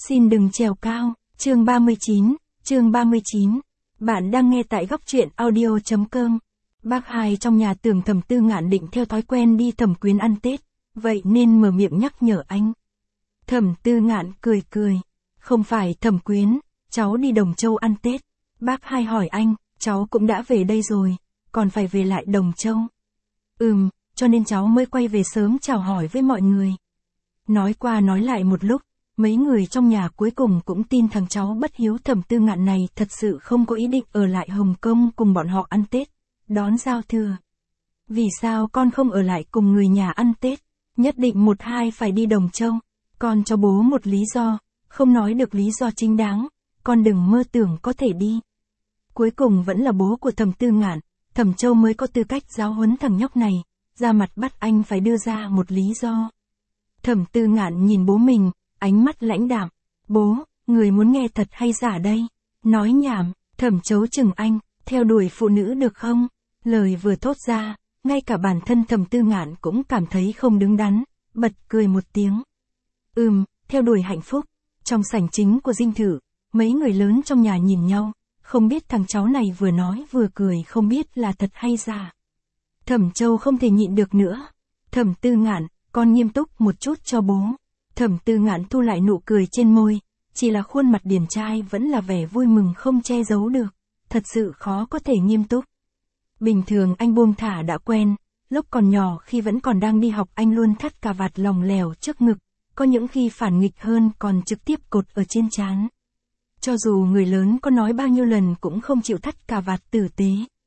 Xin đừng trèo cao, chương 39. Bạn đang nghe tại góc truyện audio.com. Bác Hai trong nhà tưởng Thẩm Tư Ngạn định theo thói quen đi Thẩm Quyến ăn Tết, vậy nên mở miệng nhắc nhở anh. Thẩm Tư Ngạn cười cười. Không phải Thẩm Quyến, cháu đi Đồng Châu ăn Tết. Bác Hai hỏi anh, cháu cũng đã về đây rồi, còn phải về lại Đồng Châu. Cho nên cháu mới quay về sớm chào hỏi với mọi người. Nói qua nói lại một lúc, mấy người trong nhà cuối cùng cũng tin thằng cháu bất hiếu Thẩm Tư Ngạn này thật sự không có ý định ở lại Hồng Kông cùng bọn họ ăn Tết, đón giao thừa. Vì sao con không ở lại cùng người nhà ăn Tết, nhất định một hai phải đi Đồng Châu, con cho bố một lý do, không nói được lý do chính đáng, con đừng mơ tưởng có thể đi. Cuối cùng vẫn là bố của Thẩm Tư Ngạn, Thẩm Châu mới có tư cách giáo huấn thằng nhóc này, ra mặt bắt anh phải đưa ra một lý do. Thẩm Tư Ngạn nhìn bố mình, ánh mắt lãnh đạm. Bố, người muốn nghe thật hay giả đây? Nói nhảm, Thẩm Châu chừng anh, theo đuổi phụ nữ được không? Lời vừa thốt ra, ngay cả bản thân Thẩm Tư Ngạn cũng cảm thấy không đứng đắn, bật cười một tiếng. Theo đuổi hạnh phúc. Trong sảnh chính của dinh thự, mấy người lớn trong nhà nhìn nhau, không biết thằng cháu này vừa nói vừa cười không biết là thật hay giả. Thẩm Châu không thể nhịn được nữa. Thẩm Tư Ngạn, con nghiêm túc một chút cho bố. Thẩm Tư Ngạn thu lại nụ cười trên môi, chỉ là khuôn mặt điển trai vẫn là vẻ vui mừng không che giấu được, thật sự khó có thể nghiêm túc. Bình thường anh buông thả đã quen, lúc còn nhỏ khi vẫn còn đang đi học anh luôn thắt cà vạt lỏng lẻo trước ngực, có những khi phản nghịch hơn còn trực tiếp cột ở trên trán. Cho dù người lớn có nói bao nhiêu lần cũng không chịu thắt cà vạt tử tế.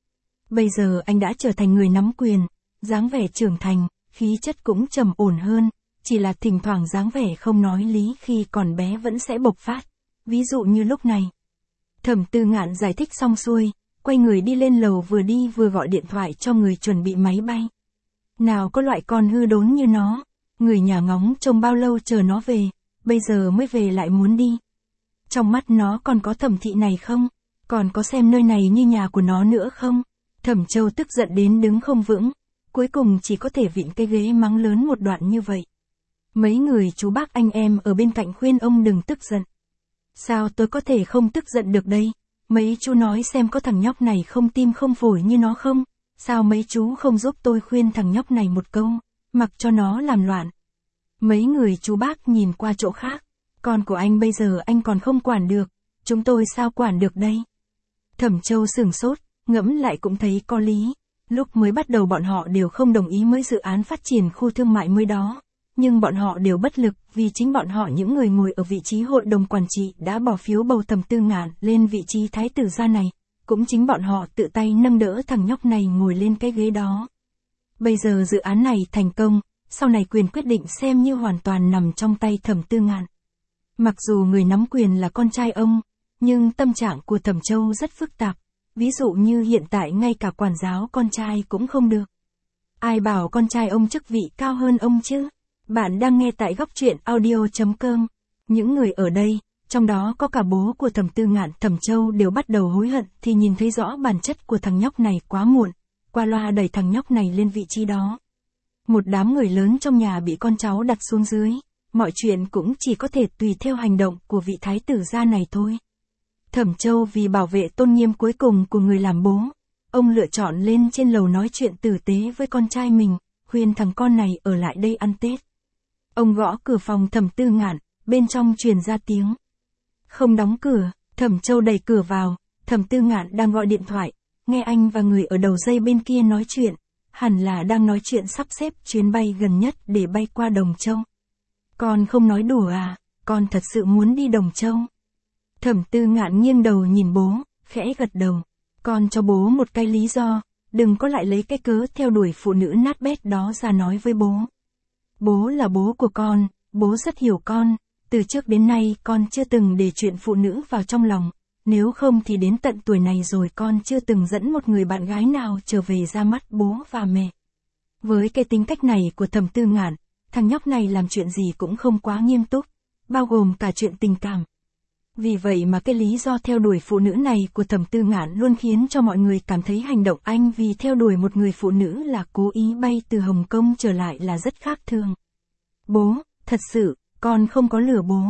Bây giờ anh đã trở thành người nắm quyền, dáng vẻ trưởng thành, khí chất cũng trầm ổn hơn, chỉ là thỉnh thoảng dáng vẻ không nói lý khi còn bé vẫn sẽ bộc phát, ví dụ như lúc này. Thẩm Tư Ngạn giải thích xong xuôi, quay người đi lên lầu vừa đi vừa gọi điện thoại cho người chuẩn bị máy bay. Nào có loại con hư đốn như nó, người nhà ngóng trông bao lâu chờ nó về, bây giờ mới về lại muốn đi. Trong mắt nó còn có Thẩm thị này không? Còn có xem nơi này như nhà của nó nữa không? Thẩm Châu tức giận đến đứng không vững, cuối cùng chỉ có thể vịn cái ghế mắng lớn một đoạn như vậy. Mấy người chú bác anh em ở bên cạnh khuyên ông đừng tức giận. Sao tôi có thể không tức giận được đây? Mấy chú nói xem có thằng nhóc này không tim không phổi như nó không? Sao mấy chú không giúp tôi khuyên thằng nhóc này một câu, mặc cho nó làm loạn? Mấy người chú bác nhìn qua chỗ khác. Con của anh bây giờ anh còn không quản được, chúng tôi sao quản được đây? Thẩm Châu sửng sốt, ngẫm lại cũng thấy có lý. Lúc mới bắt đầu bọn họ đều không đồng ý với dự án phát triển khu thương mại mới đó. Nhưng bọn họ đều bất lực vì chính bọn họ những người ngồi ở vị trí hội đồng quản trị đã bỏ phiếu bầu Thẩm Tư Ngạn lên vị trí thái tử gia này. Cũng chính bọn họ tự tay nâng đỡ thằng nhóc này ngồi lên cái ghế đó. Bây giờ dự án này thành công, sau này quyền quyết định xem như hoàn toàn nằm trong tay Thẩm Tư Ngạn. Mặc dù người nắm quyền là con trai ông, nhưng tâm trạng của Thẩm Châu rất phức tạp. Ví dụ như hiện tại ngay cả quản giáo con trai cũng không được. Ai bảo con trai ông chức vị cao hơn ông chứ? Bạn đang nghe tại góc truyện audio.com. Những người ở đây, trong đó có cả bố của Thẩm Tư Ngạn, Thẩm Châu đều bắt đầu hối hận thì nhìn thấy rõ bản chất của thằng nhóc này quá muộn, qua loa đẩy thằng nhóc này lên vị trí đó. Một đám người lớn trong nhà bị con cháu đặt xuống dưới, mọi chuyện cũng chỉ có thể tùy theo hành động của vị thái tử gia này thôi. Thẩm Châu vì bảo vệ tôn nghiêm cuối cùng của người làm bố, ông lựa chọn lên trên lầu nói chuyện tử tế với con trai mình, khuyên thằng con này ở lại đây ăn Tết. Ông gõ cửa phòng Thẩm Tư Ngạn, bên trong truyền ra tiếng. Không đóng cửa, Thẩm Châu đẩy cửa vào, Thẩm Tư Ngạn đang gọi điện thoại, nghe anh và người ở đầu dây bên kia nói chuyện, hẳn là đang nói chuyện sắp xếp chuyến bay gần nhất để bay qua Đồng Châu. Con không nói đùa à, con thật sự muốn đi Đồng Châu. Thẩm Tư Ngạn nghiêng đầu nhìn bố, khẽ gật đầu. Con cho bố một cái lý do, đừng có lại lấy cái cớ theo đuổi phụ nữ nát bét đó ra nói với bố. Bố là bố của con, bố rất hiểu con, từ trước đến nay con chưa từng để chuyện phụ nữ vào trong lòng, nếu không thì đến tận tuổi này rồi con chưa từng dẫn một người bạn gái nào trở về ra mắt bố và mẹ. Với cái tính cách này của Thẩm Tư Ngạn, thằng nhóc này làm chuyện gì cũng không quá nghiêm túc, bao gồm cả chuyện tình cảm. Vì vậy mà cái lý do theo đuổi phụ nữ này của Thẩm Tư Ngạn luôn khiến cho mọi người cảm thấy hành động anh vì theo đuổi một người phụ nữ là cố ý bay từ Hồng Kông trở lại là rất khác thường. Bố, thật sự, con không có lừa bố.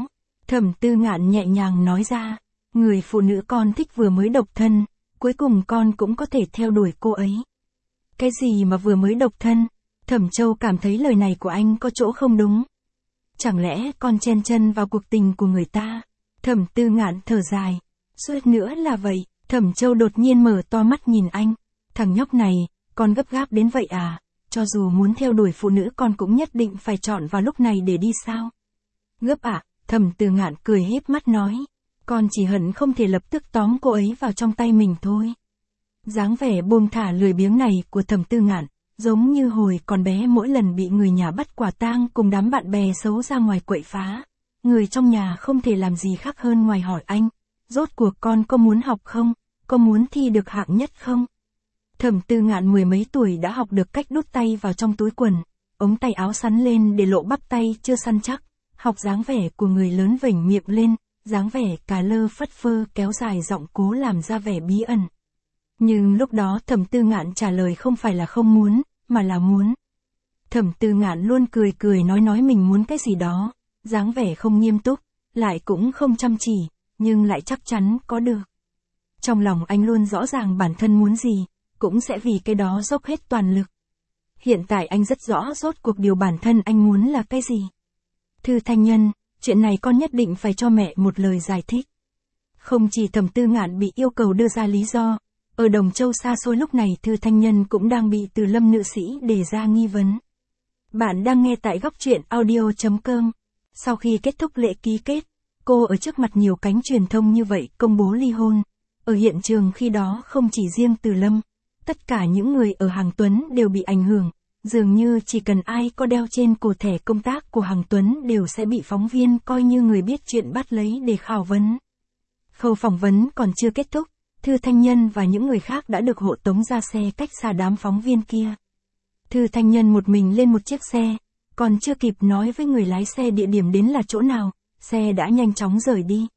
Thẩm Tư Ngạn nhẹ nhàng nói ra, người phụ nữ con thích vừa mới độc thân, cuối cùng con cũng có thể theo đuổi cô ấy. Cái gì mà vừa mới độc thân? Thẩm Châu cảm thấy lời này của anh có chỗ không đúng. Chẳng lẽ con chen chân vào cuộc tình của người ta? Thẩm Tư Ngạn thở dài. Suýt nữa là vậy. Thẩm Châu đột nhiên mở to mắt nhìn anh. Thằng nhóc này, con gấp gáp đến vậy à? Cho dù muốn theo đuổi phụ nữ con cũng nhất định phải chọn vào lúc này để đi sao? Gấp à? Thẩm Tư Ngạn cười híp mắt nói. Con chỉ hận không thể lập tức tóm cô ấy vào trong tay mình thôi. Dáng vẻ buông thả lười biếng này của Thẩm Tư Ngạn, giống như hồi còn bé mỗi lần bị người nhà bắt quả tang cùng đám bạn bè xấu ra ngoài quậy phá. Người trong nhà không thể làm gì khác hơn ngoài hỏi anh, rốt cuộc con có muốn học không? Có muốn thi được hạng nhất không? Thẩm Tư Ngạn mười mấy tuổi đã học được cách đút tay vào trong túi quần, ống tay áo sắn lên để lộ bắp tay chưa săn chắc, học dáng vẻ của người lớn vểnh miệng lên, dáng vẻ cà lơ phất phơ kéo dài giọng cố làm ra vẻ bí ẩn. Nhưng lúc đó Thẩm Tư Ngạn trả lời không phải là không muốn, mà là muốn. Thẩm Tư Ngạn luôn cười cười nói mình muốn cái gì đó, dáng vẻ không nghiêm túc, lại cũng không chăm chỉ, nhưng lại chắc chắn có được. Trong lòng anh luôn rõ ràng bản thân muốn gì, cũng sẽ vì cái đó dốc hết toàn lực. Hiện tại anh rất rõ rốt cuộc điều bản thân anh muốn là cái gì. Thư Thanh Nhân, chuyện này con nhất định phải cho mẹ một lời giải thích. Không chỉ Thẩm Tư Ngạn bị yêu cầu đưa ra lý do, ở Đồng Châu xa xôi lúc này Thư Thanh Nhân cũng đang bị Từ Lâm nữ sĩ đề ra nghi vấn. Bạn đang nghe tại góc truyện audio.com. Sau khi kết thúc lễ ký kết, cô ở trước mặt nhiều cánh truyền thông như vậy công bố ly hôn. Ở hiện trường khi đó không chỉ riêng Từ Lâm, tất cả những người ở Hằng Tuấn đều bị ảnh hưởng. Dường như chỉ cần ai có đeo trên cổ thẻ công tác của Hằng Tuấn đều sẽ bị phóng viên coi như người biết chuyện bắt lấy để khảo vấn. Khâu phỏng vấn còn chưa kết thúc, Thư Thanh Nhân và những người khác đã được hộ tống ra xe cách xa đám phóng viên kia. Thư Thanh Nhân một mình lên một chiếc xe, còn chưa kịp nói với người lái xe địa điểm đến là chỗ nào, xe đã nhanh chóng rời đi.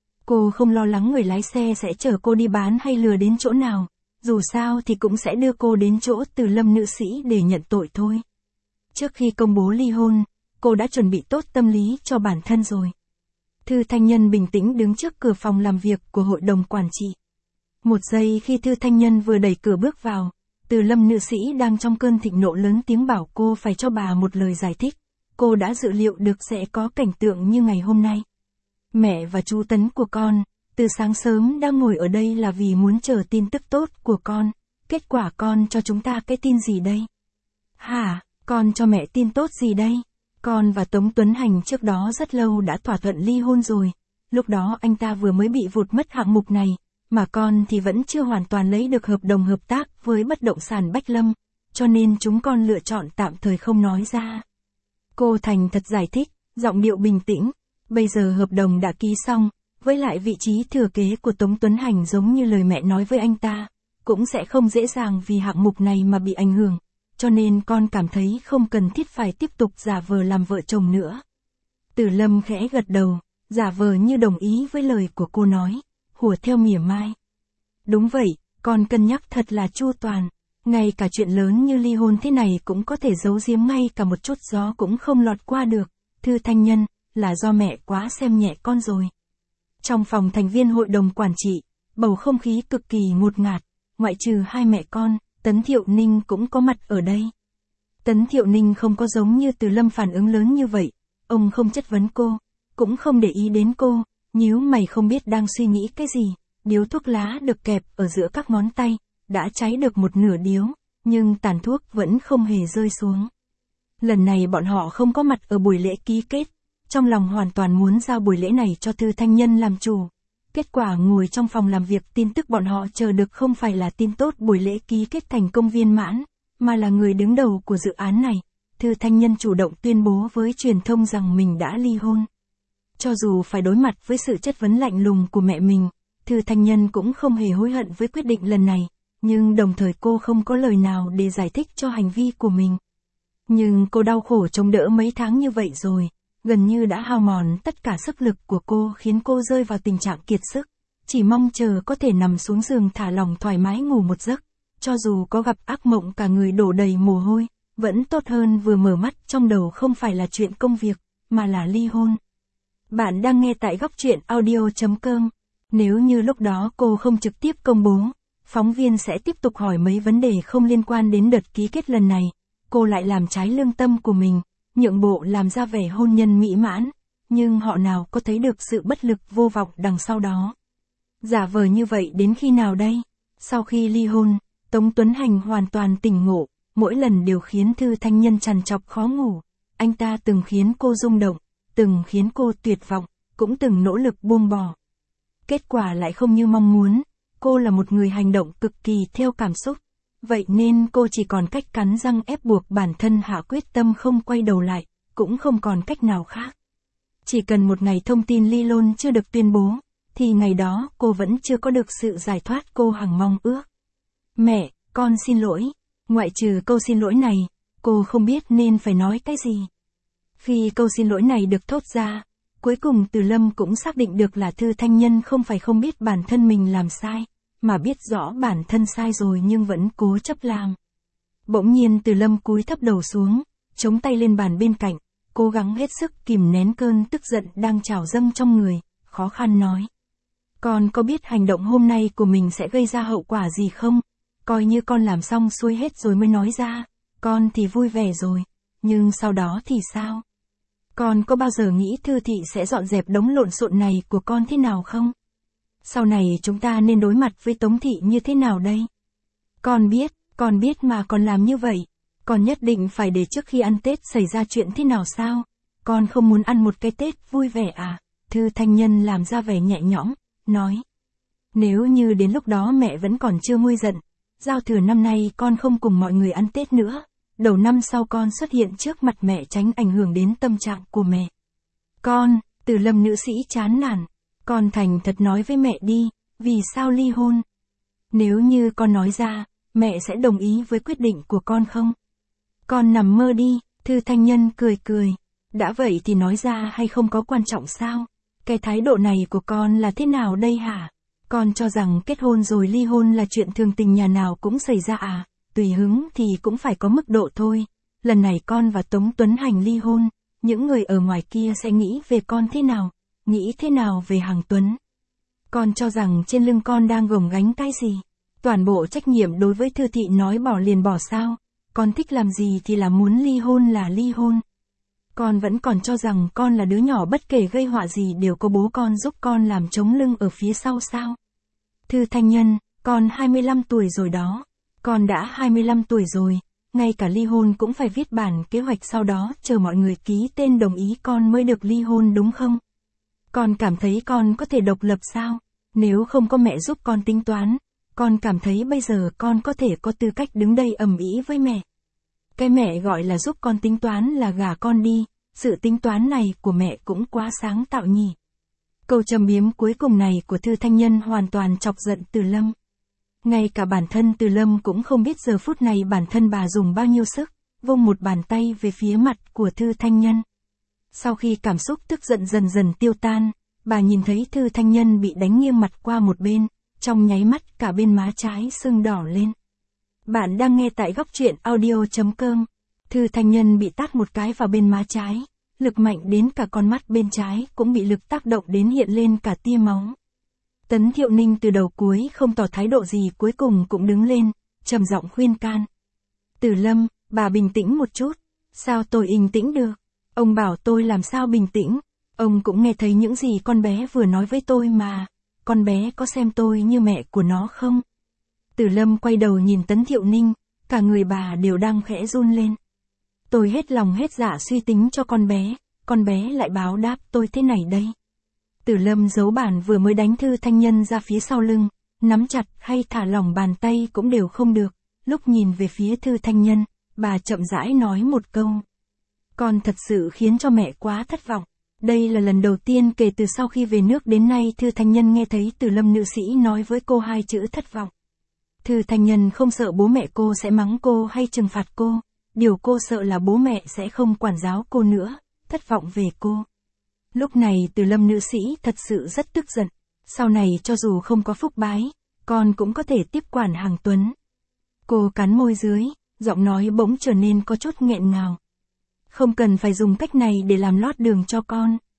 Cô không lo lắng người lái xe sẽ chở cô đi bán hay lừa đến chỗ nào, dù sao thì cũng sẽ đưa cô đến chỗ Từ Lâm nữ sĩ để nhận tội thôi. Trước khi công bố ly hôn, cô đã chuẩn bị tốt tâm lý cho bản thân rồi. Thư Thanh Nhân bình tĩnh đứng trước cửa phòng làm việc của hội đồng quản trị. Một giây khi Thư Thanh Nhân vừa đẩy cửa bước vào, Từ Lâm nữ sĩ đang trong cơn thịnh nộ lớn tiếng bảo cô phải cho bà một lời giải thích. Cô đã dự liệu được sẽ có cảnh tượng như ngày hôm nay. Mẹ và chú Tấn của con, từ sáng sớm đang ngồi ở đây là vì muốn chờ tin tức tốt của con. Kết quả con cho chúng ta cái tin gì đây? Hả, con cho mẹ tin tốt gì đây? Con và Tống Tuấn Hành trước đó rất lâu đã thỏa thuận ly hôn rồi. Lúc đó anh ta vừa mới bị vụt mất hạng mục này, mà con thì vẫn chưa hoàn toàn lấy được hợp đồng hợp tác với bất động sản Bách Lâm, cho nên chúng con lựa chọn tạm thời không nói ra. Cô thành thật giải thích, giọng điệu bình tĩnh. Bây giờ hợp đồng đã ký xong, với lại vị trí thừa kế của Tống Tuấn Hành giống như lời mẹ nói với anh ta, cũng sẽ không dễ dàng vì hạng mục này mà bị ảnh hưởng, cho nên con cảm thấy không cần thiết phải tiếp tục giả vờ làm vợ chồng nữa. Từ Lâm khẽ gật đầu, giả vờ như đồng ý với lời của cô nói, hùa theo mỉa mai. Đúng vậy, con cân nhắc thật là chu toàn, ngay cả chuyện lớn như ly hôn thế này cũng có thể giấu giếm, ngay cả một chút gió cũng không lọt qua được. Thư Thanh Nhân, là do mẹ quá xem nhẹ con rồi. Trong phòng thành viên hội đồng quản trị, bầu không khí cực kỳ ngột ngạt, ngoại trừ hai mẹ con, Tấn Thiệu Ninh cũng có mặt ở đây. Tấn Thiệu Ninh không có giống như Từ Lâm phản ứng lớn như vậy, ông không chất vấn cô, cũng không để ý đến cô, nhíu mày không biết đang suy nghĩ cái gì. Điếu thuốc lá được kẹp ở giữa các ngón tay, đã cháy được một nửa điếu, nhưng tàn thuốc vẫn không hề rơi xuống. Lần này bọn họ không có mặt ở buổi lễ ký kết, trong lòng hoàn toàn muốn giao buổi lễ này cho Thư Thanh Nhân làm chủ. Kết quả ngồi trong phòng làm việc, tin tức bọn họ chờ được không phải là tin tốt buổi lễ ký kết thành công viên mãn, mà là người đứng đầu của dự án này. Thư Thanh Nhân chủ động tuyên bố với truyền thông rằng mình đã ly hôn. Cho dù phải đối mặt với sự chất vấn lạnh lùng của mẹ mình, Thư Thanh Nhân cũng không hề hối hận với quyết định lần này, nhưng đồng thời cô không có lời nào để giải thích cho hành vi của mình. Nhưng cô đau khổ chống đỡ mấy tháng như vậy rồi, gần như đã hao mòn tất cả sức lực của cô, khiến cô rơi vào tình trạng kiệt sức, chỉ mong chờ có thể nằm xuống giường thả lỏng thoải mái ngủ một giấc, cho dù có gặp ác mộng cả người đổ đầy mồ hôi, vẫn tốt hơn vừa mở mắt trong đầu không phải là chuyện công việc, mà là ly hôn. Bạn đang nghe tại góc truyện audio.com. Nếu như lúc đó cô không trực tiếp công bố, phóng viên sẽ tiếp tục hỏi mấy vấn đề không liên quan đến đợt ký kết lần này. Cô lại làm trái lương tâm của mình, nhượng bộ làm ra vẻ hôn nhân mỹ mãn, nhưng họ nào có thấy được sự bất lực vô vọng đằng sau đó. Giả vờ như vậy đến khi nào đây? Sau khi ly hôn, Tống Tuấn Hành hoàn toàn tỉnh ngộ, mỗi lần đều khiến Thư Thanh Nhân trằn trọc khó ngủ. Anh ta từng khiến cô rung động, từng khiến cô tuyệt vọng, cũng từng nỗ lực buông bỏ. Kết quả lại không như mong muốn, cô là một người hành động cực kỳ theo cảm xúc. Vậy nên cô chỉ còn cách cắn răng ép buộc bản thân hạ quyết tâm không quay đầu lại, cũng không còn cách nào khác. Chỉ cần một ngày thông tin ly hôn chưa được tuyên bố, thì ngày đó cô vẫn chưa có được sự giải thoát cô hằng mong ước. Mẹ, con xin lỗi. Ngoại trừ câu xin lỗi này, cô không biết nên phải nói cái gì. Khi câu xin lỗi này được thốt ra, cuối cùng Từ Lâm cũng xác định được là Thư Thanh Nhân không phải không biết bản thân mình làm sai, mà biết rõ bản thân sai rồi nhưng vẫn cố chấp làm. Bỗng nhiên Từ Lâm cúi thấp đầu xuống, chống tay lên bàn bên cạnh, cố gắng hết sức kìm nén cơn tức giận đang trào dâng trong người, khó khăn nói. Con có biết hành động hôm nay của mình sẽ gây ra hậu quả gì không? Coi như con làm xong xuôi hết rồi mới nói ra, con thì vui vẻ rồi, nhưng sau đó thì sao? Con có bao giờ nghĩ Thư Thị sẽ dọn dẹp đống lộn xộn này của con thế nào không? Sau này chúng ta nên đối mặt với Tống Thị như thế nào đây? Con biết mà còn làm như vậy. Con nhất định phải để trước khi ăn Tết xảy ra chuyện thế nào sao? Con không muốn ăn một cái Tết vui vẻ à? Thư Thanh Nhân làm ra vẻ nhẹ nhõm, nói. Nếu như đến lúc đó mẹ vẫn còn chưa nguôi giận, giao thừa năm nay con không cùng mọi người ăn Tết nữa. Đầu năm sau con xuất hiện trước mặt mẹ tránh ảnh hưởng đến tâm trạng của mẹ. Con, Từ Lâm nữ sĩ chán nản. Con thành thật nói với mẹ đi, vì sao ly hôn? Nếu như con nói ra, mẹ sẽ đồng ý với quyết định của con không? Con nằm mơ đi, Thư Thanh Nhân cười cười. Đã vậy thì nói ra hay không có quan trọng sao? Cái thái độ này của con là thế nào đây hả? Con cho rằng kết hôn rồi ly hôn là chuyện thường tình nhà nào cũng xảy ra à? Tùy hứng thì cũng phải có mức độ thôi. Lần này con và Tống Tuấn Hành ly hôn, những người ở ngoài kia sẽ nghĩ về con thế nào? Nghĩ thế nào về Hằng Tuấn? Con cho rằng trên lưng con đang gồng gánh cái gì? Toàn bộ trách nhiệm đối với Thư Thị nói bỏ liền bỏ sao? Con thích làm gì thì là muốn ly hôn là ly hôn. Con vẫn còn cho rằng con là đứa nhỏ bất kể gây họa gì đều có bố con giúp con làm chống lưng ở phía sau sao? Thư Thanh Nhân, con 25 tuổi rồi đó. Con đã 25 tuổi rồi, ngay cả ly hôn cũng phải viết bản kế hoạch sau đó chờ mọi người ký tên đồng ý con mới được ly hôn đúng không? Con cảm thấy con có thể độc lập sao? Nếu không có mẹ giúp con tính toán, con cảm thấy bây giờ con có thể có tư cách đứng đây ầm ĩ với mẹ. Cái mẹ gọi là giúp con tính toán là gả con đi, sự tính toán này của mẹ cũng quá sáng tạo nhỉ. Câu châm biếm cuối cùng này của Thư Thanh Nhân hoàn toàn chọc giận Từ Lâm. Ngay cả bản thân Từ Lâm cũng không biết giờ phút này bản thân bà dùng bao nhiêu sức, vung một bàn tay về phía mặt của Thư Thanh Nhân. Sau khi cảm xúc tức giận dần dần tiêu tan, bà nhìn thấy Thư Thanh Nhân bị đánh nghiêng mặt qua một bên, trong nháy mắt cả bên má trái sưng đỏ lên. Bạn đang nghe tại góc truyện audio.com. Thư Thanh Nhân bị tát một cái vào bên má trái, lực mạnh đến cả con mắt bên trái cũng bị lực tác động đến hiện lên cả tia máu. Tấn Thiệu Ninh từ đầu cuối không tỏ thái độ gì cuối cùng cũng đứng lên, trầm giọng khuyên can. Từ Lâm, bà bình tĩnh một chút. Sao tôi bình tĩnh được? Ông bảo tôi làm sao bình tĩnh? Ông cũng nghe thấy những gì con bé vừa nói với tôi mà. Con bé có xem tôi như mẹ của nó không? Từ Lâm quay đầu nhìn Tấn Thiệu Ninh, cả người bà đều đang khẽ run lên. Tôi hết lòng hết dạ suy tính cho con bé lại báo đáp tôi thế này đây. Từ Lâm giấu bản vừa mới đánh Thư Thanh Nhân ra phía sau lưng, nắm chặt hay thả lỏng bàn tay cũng đều không được. Lúc nhìn về phía Thư Thanh Nhân, bà chậm rãi nói một câu. Con thật sự khiến cho mẹ quá thất vọng. Đây là lần đầu tiên kể từ sau khi về nước đến nay Thư Thanh Nhân nghe thấy Từ Lâm nữ sĩ nói với cô hai chữ thất vọng. Thư Thanh Nhân không sợ bố mẹ cô sẽ mắng cô hay trừng phạt cô. Điều cô sợ là bố mẹ sẽ không quản giáo cô nữa, thất vọng về cô. Lúc này Từ Lâm nữ sĩ thật sự rất tức giận. Sau này cho dù không có phúc bái, con cũng có thể tiếp quản Hằng Tuấn. Cô cắn môi dưới, giọng nói bỗng trở nên có chút nghẹn ngào. Không cần phải dùng cách này để làm lót đường cho con.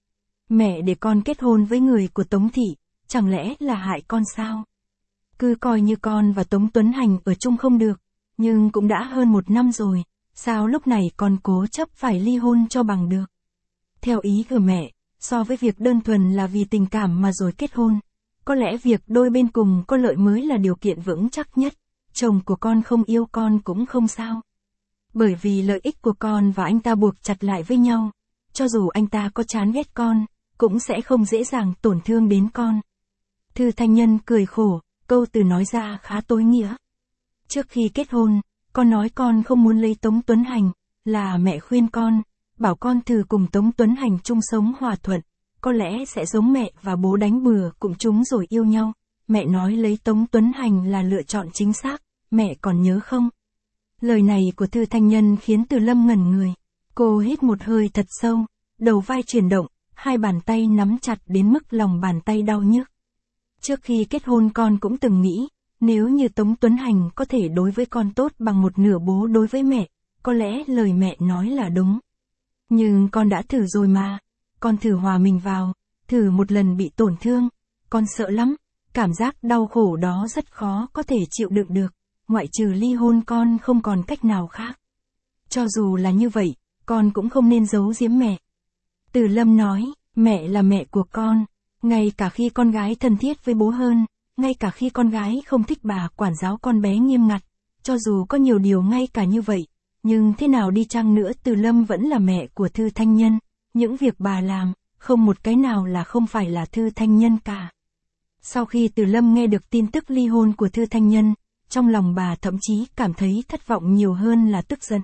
Mẹ để con kết hôn với người của Tống Thị, chẳng lẽ là hại con sao? Cứ coi như con và Tống Tuấn Hành ở chung không được, nhưng cũng đã hơn 1 năm rồi, sao lúc này con cố chấp phải ly hôn cho bằng được? Theo ý của mẹ, so với việc đơn thuần là vì tình cảm mà rồi kết hôn, có lẽ việc đôi bên cùng có lợi mới là điều kiện vững chắc nhất. Chồng của con không yêu con cũng không sao. Bởi vì lợi ích của con và anh ta buộc chặt lại với nhau, cho dù anh ta có chán ghét con, cũng sẽ không dễ dàng tổn thương đến con. Thư Thanh Nhân cười khổ, câu từ nói ra khá tối nghĩa. Trước khi kết hôn, con nói con không muốn lấy Tống Tuấn Hành, là mẹ khuyên con, bảo con thử cùng Tống Tuấn Hành chung sống hòa thuận, có lẽ sẽ giống mẹ và bố đánh bừa cùng chúng rồi yêu nhau. Mẹ nói lấy Tống Tuấn Hành là lựa chọn chính xác, mẹ còn nhớ không? Lời này của Thư Thanh Nhân khiến Từ Lâm ngẩn người. Cô hít một hơi thật sâu, đầu vai chuyển động, hai bàn tay nắm chặt đến mức lòng bàn tay đau nhức. Trước khi kết hôn con cũng từng nghĩ, nếu như Tống Tuấn Hành có thể đối với con tốt bằng một nửa bố đối với mẹ, có lẽ lời mẹ nói là đúng. Nhưng con đã thử rồi mà, con thử hòa mình vào, thử một lần bị tổn thương, con sợ lắm, cảm giác đau khổ đó rất khó có thể chịu đựng được, ngoại trừ ly hôn con không còn cách nào khác. Cho dù là như vậy, con cũng không nên giấu giếm mẹ. Từ Lâm nói, mẹ là mẹ của con, ngay cả khi con gái thân thiết với bố hơn, ngay cả khi con gái không thích bà quản giáo con bé nghiêm ngặt, cho dù có nhiều điều ngay cả như vậy, nhưng thế nào đi chăng nữa Từ Lâm vẫn là mẹ của Thư Thanh Nhân, những việc bà làm, không một cái nào là không phải là Thư Thanh Nhân cả. Sau khi Từ Lâm nghe được tin tức ly hôn của Thư Thanh Nhân, trong lòng bà thậm chí cảm thấy thất vọng nhiều hơn là tức giận.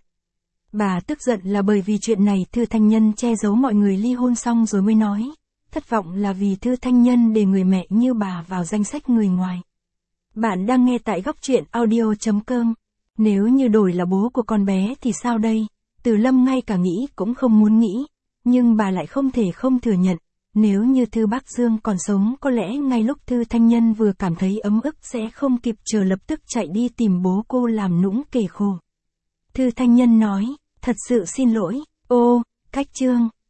Bà tức giận là bởi vì chuyện này Thư Thanh Nhân che giấu mọi người ly hôn xong rồi mới nói. Thất vọng là vì Thư Thanh Nhân để người mẹ như bà vào danh sách người ngoài. Bạn đang nghe tại góc truyện audio.com. Nếu như đổi là bố của con bé thì sao đây? Từ Lâm ngay cả nghĩ cũng không muốn nghĩ, nhưng bà lại không thể không thừa nhận. Nếu như Thư Bác Dương còn sống có lẽ ngay lúc Thư Thanh Nhân vừa cảm thấy ấm ức sẽ không kịp chờ lập tức chạy đi tìm bố cô làm nũng kể khổ. Thư Thanh Nhân nói, thật sự xin lỗi, cách chương.